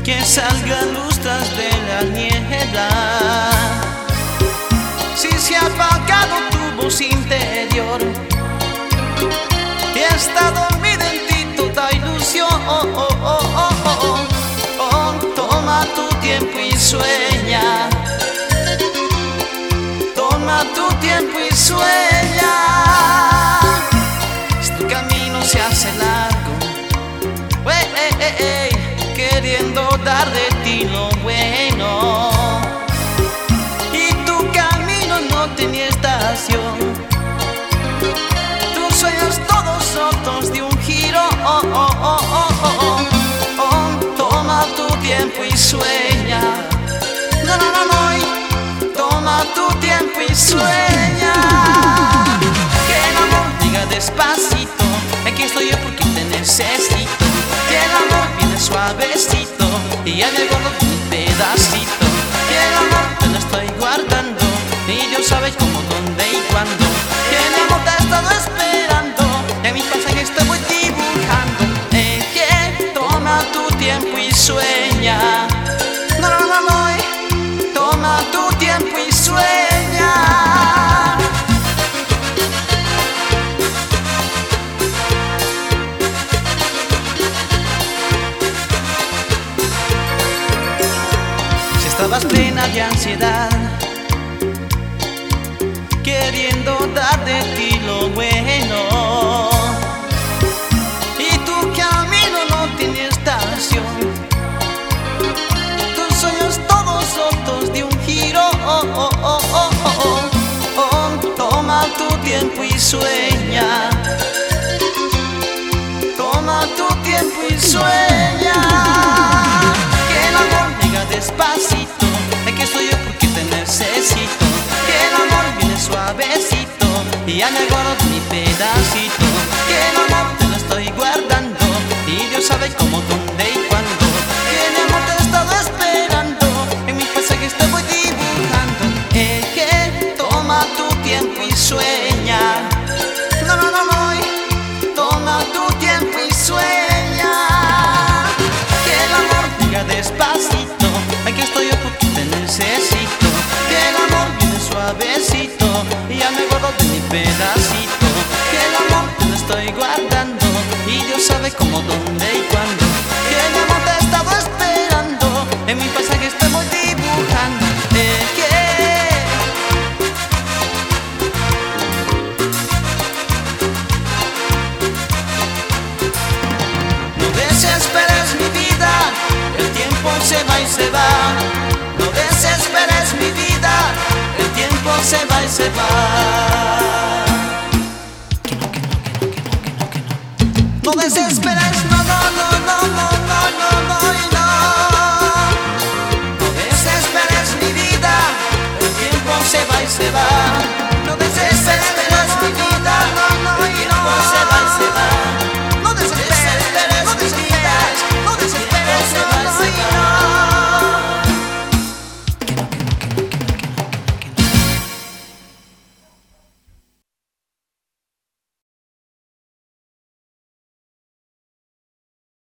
que salga luz tras de la niebla. Si se ha apagado tu voz interior y está dormida en ti toda ilusión, toma tu tiempo y sueña. Toma tu tiempo y sueña. Este camino se hace largo, queriendo dar de ti lo bueno, y tu camino no tenía estación. Tus sueños todos rotos de un giro. Toma tu tiempo y sueña. Toma tu tiempo y sueña. Que el amor diga despacito: aquí estoy yo porque te necesito. Que el amor viene suavecito y ya me guardo un pedacito. Que el amor te lo estoy guardando y Dios sabe cómo, dónde y cuándo. Que el amor te ha estado esperando y en mi pasaje te voy dibujando. Que toma tu tiempo y sueña. Toma tu tiempo y sueña. Si estabas plena de ansiedad, queriendo dar de ti lo bueno, y tu camino no tiene estación, tus sueños todos rotos de un giro. Toma tu tiempo y sueña. Toma tu tiempo y sueña. Que el amor diga despacito: aquí estoy yo porque te necesito. Que el amor viene suavecito y ya me guardo mi pedacito. Que el amor te lo estoy guardando y Dios sabe cómo, dónde y cuándo. Que el amor te he estado esperando, en mis pasajes te voy dibujando. Que toma tu tiempo y sueña. Toma tu tiempo y sueña. Que el amor diga despacito: aquí estoy yo porque te necesito. Que el amor viene suavecito y ya me guardo de mi pedacito. Que el amor te lo estoy guardando y Dios sabe cómo, dónde y cuándo. Que el amor te he estado esperando, en mi pasaje te voy dibujando. No desesperes mi vida, el tiempo se va y se va. No desesperes mi vida, el tiempo se va y se va.